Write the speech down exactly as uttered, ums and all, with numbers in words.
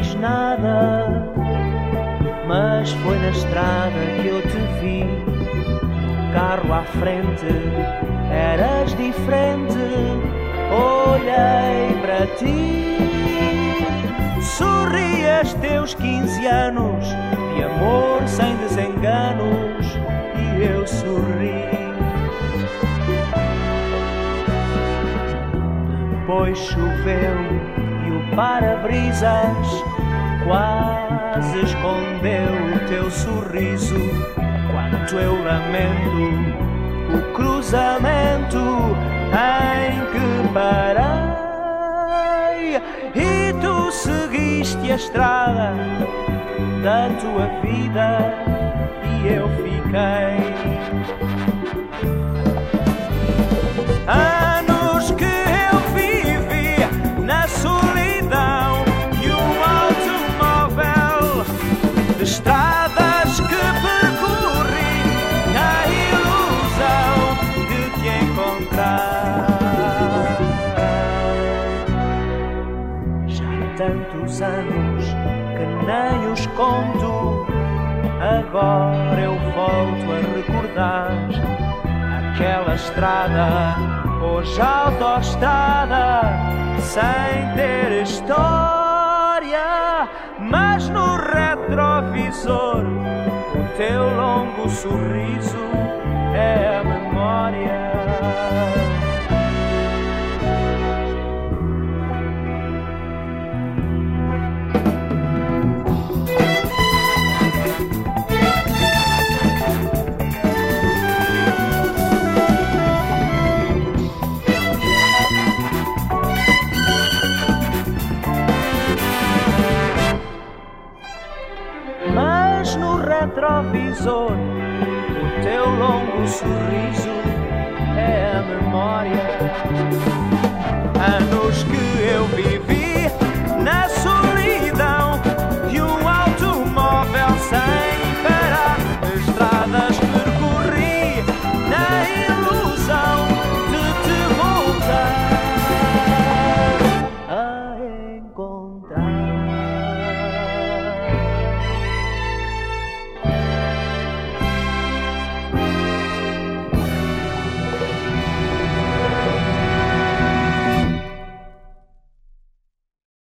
fiz nada, mas foi na estrada que eu te vi. No carro à frente eras diferente, olhei para ti. Sorrias teus quinze anos de amor sem desenganos, e eu sorri. Depois choveu e o para-brisas quase escondeu o teu sorriso. Quanto eu lamento o cruzamento em que parei, e tu seguiste a estrada da tua vida e eu fiquei. Anos que eu vivi na solidão de um automóvel, de estradas que percorri na ilusão de te encontrar. Já há tantos anos que nem os conto, agora eu volto a recordar aquela estrada, hoje autoestrada, sem ter história, mas no retrovisor o teu longo sorriso é a memória. Retrovisor, o teu longo sorriso é a memória. Anos que eu vivi